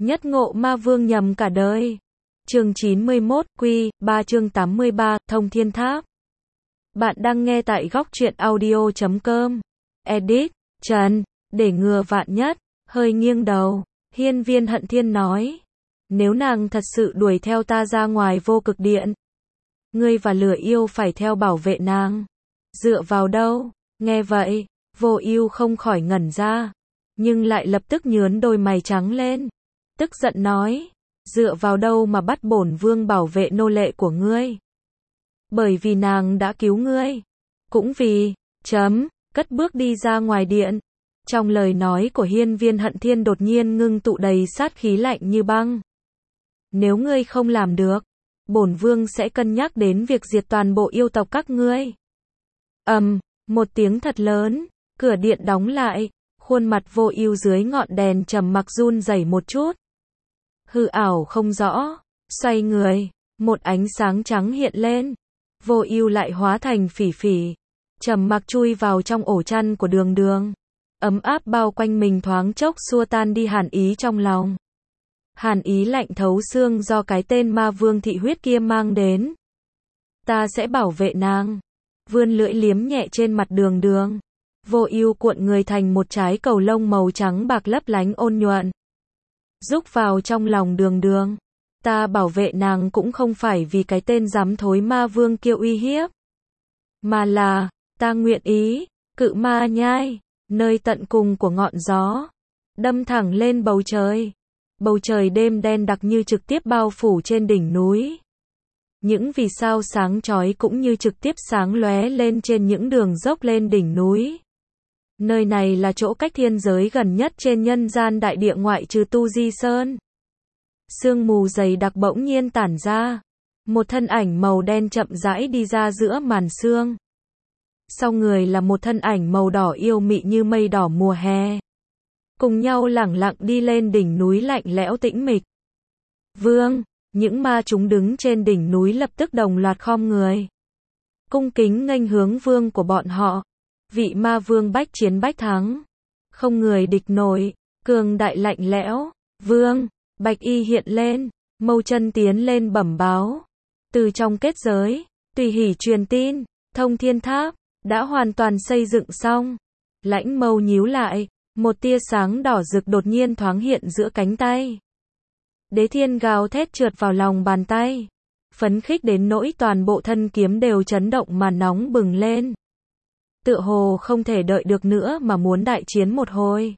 Nhất ngộ ma vương nhầm cả đời. Chương 91, Quy, 3 chương 83, Thông Thiên Tháp. Bạn đang nghe tại góc truyện audio.com. Edit, Trần, để ngừa vạn nhất, hơi nghiêng đầu, Hiên Viên Hận Thiên nói. Nếu nàng thật sự đuổi theo ta ra ngoài vô cực điện, ngươi và Lửa Yêu phải theo bảo vệ nàng. Dựa vào đâu? Nghe vậy, Vô Ưu không khỏi ngẩn ra, nhưng lại lập tức nhướng đôi mày trắng lên, tức giận nói, dựa vào đâu mà bắt bổn vương bảo vệ nô lệ của ngươi? Bởi vì nàng đã cứu ngươi. Cũng vì, cất bước đi ra ngoài điện. Trong lời nói của Hiên Viên Hận Thiên đột nhiên ngưng tụ đầy sát khí lạnh như băng. Nếu ngươi không làm được, bổn vương sẽ cân nhắc đến việc diệt toàn bộ yêu tộc các ngươi. Một tiếng thật lớn, cửa điện đóng lại, khuôn mặt Vô Ưu dưới ngọn đèn trầm mặc run rẩy một chút. Hư ảo không rõ, xoay người, một ánh sáng trắng hiện lên. Vô Ưu lại hóa thành phỉ phỉ, trầm mặc chui vào trong ổ chăn của Đường Đường. Ấm áp bao quanh mình thoáng chốc xua tan đi hàn ý trong lòng. Hàn ý lạnh thấu xương do cái tên ma vương thị huyết kia mang đến. Ta sẽ bảo vệ nàng. Vươn lưỡi liếm nhẹ trên mặt Đường Đường. Vô Ưu cuộn người thành một trái cầu lông màu trắng bạc lấp lánh ôn nhuận, rúc vào trong lòng Đường Đường. Ta bảo vệ nàng cũng không phải vì cái tên dám thối ma vương kia uy hiếp, mà là, ta nguyện ý, cự ma nhai, nơi tận cùng của ngọn gió, đâm thẳng lên bầu trời. Bầu trời đêm đen đặc như trực tiếp bao phủ trên đỉnh núi. Những vì sao sáng chói cũng như trực tiếp sáng lóe lên trên những đường dốc lên đỉnh núi. Nơi này là chỗ cách thiên giới gần nhất trên nhân gian đại địa ngoại trừ Tu Di Sơn. Sương mù dày đặc bỗng nhiên tản ra. Một thân ảnh màu đen chậm rãi đi ra giữa màn sương. Sau người là một thân ảnh màu đỏ yêu mị như mây đỏ mùa hè. Cùng nhau lẳng lặng đi lên đỉnh núi lạnh lẽo tĩnh mịch. Vương, những ma chúng đứng trên đỉnh núi lập tức đồng loạt khom người, cung kính nghênh hướng vương của bọn họ. Vị ma vương bách chiến bách thắng, không người địch nổi, cường đại lạnh lẽo. Vương, Bạch Y hiện lên, mâu chân tiến lên bẩm báo. Từ trong kết giới, tùy hỉ truyền tin, Thông Thiên Tháp đã hoàn toàn xây dựng xong. Lãnh mâu nhíu lại, một tia sáng đỏ rực đột nhiên thoáng hiện giữa cánh tay. Đế Thiên gào thét trượt vào lòng bàn tay, phấn khích đến nỗi toàn bộ thân kiếm đều chấn động mà nóng bừng lên. Tựa hồ không thể đợi được nữa mà muốn đại chiến một hồi.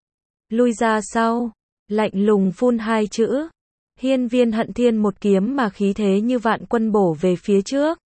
Lui ra sau, lạnh lùng phun hai chữ. Hiên Viên Hận Thiên một kiếm mà khí thế như vạn quân bổ về phía trước.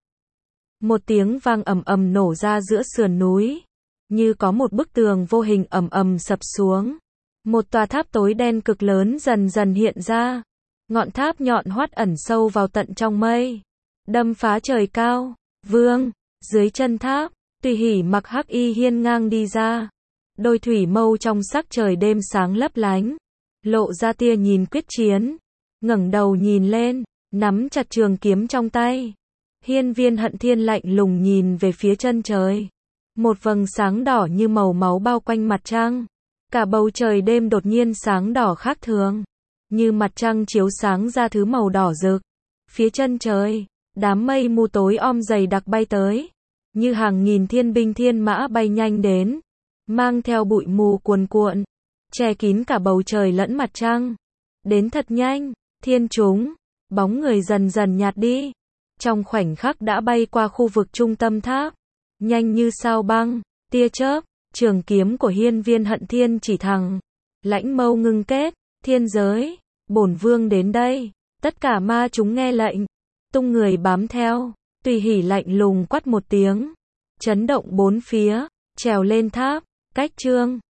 Một tiếng vang ầm ầm nổ ra giữa sườn núi, như có một bức tường vô hình ầm ầm sập xuống. Một tòa tháp tối đen cực lớn dần dần hiện ra. Ngọn tháp nhọn hoắt ẩn sâu vào tận trong mây, đâm phá trời cao. Vương, dưới chân tháp, tùy hỉ mặc hắc y hiên ngang đi ra. Đôi thủy mâu trong sắc trời đêm sáng lấp lánh, lộ ra tia nhìn quyết chiến. Ngẩng đầu nhìn lên, nắm chặt trường kiếm trong tay. Hiên Viên Hận Thiên lạnh lùng nhìn về phía chân trời. Một vầng sáng đỏ như màu máu bao quanh mặt trăng. Cả bầu trời đêm đột nhiên sáng đỏ khác thường, như mặt trăng chiếu sáng ra thứ màu đỏ rực. Phía chân trời, đám mây mù tối om dày đặc bay tới, như hàng nghìn thiên binh thiên mã bay nhanh đến, mang theo bụi mù cuồn cuộn, che kín cả bầu trời lẫn mặt trăng. Đến thật nhanh, thiên chúng, bóng người dần dần nhạt đi. Trong khoảnh khắc đã bay qua khu vực trung tâm tháp, nhanh như sao băng, tia chớp. Trường kiếm của Hiên Viên Hận Thiên chỉ thẳng, lãnh mâu ngưng kết. Thiên giới, bổn vương đến đây. Tất cả ma chúng nghe lệnh, tung người bám theo. Tùy hỉ lạnh lùng quát một tiếng, chấn động bốn phía, trèo lên tháp. Cách chương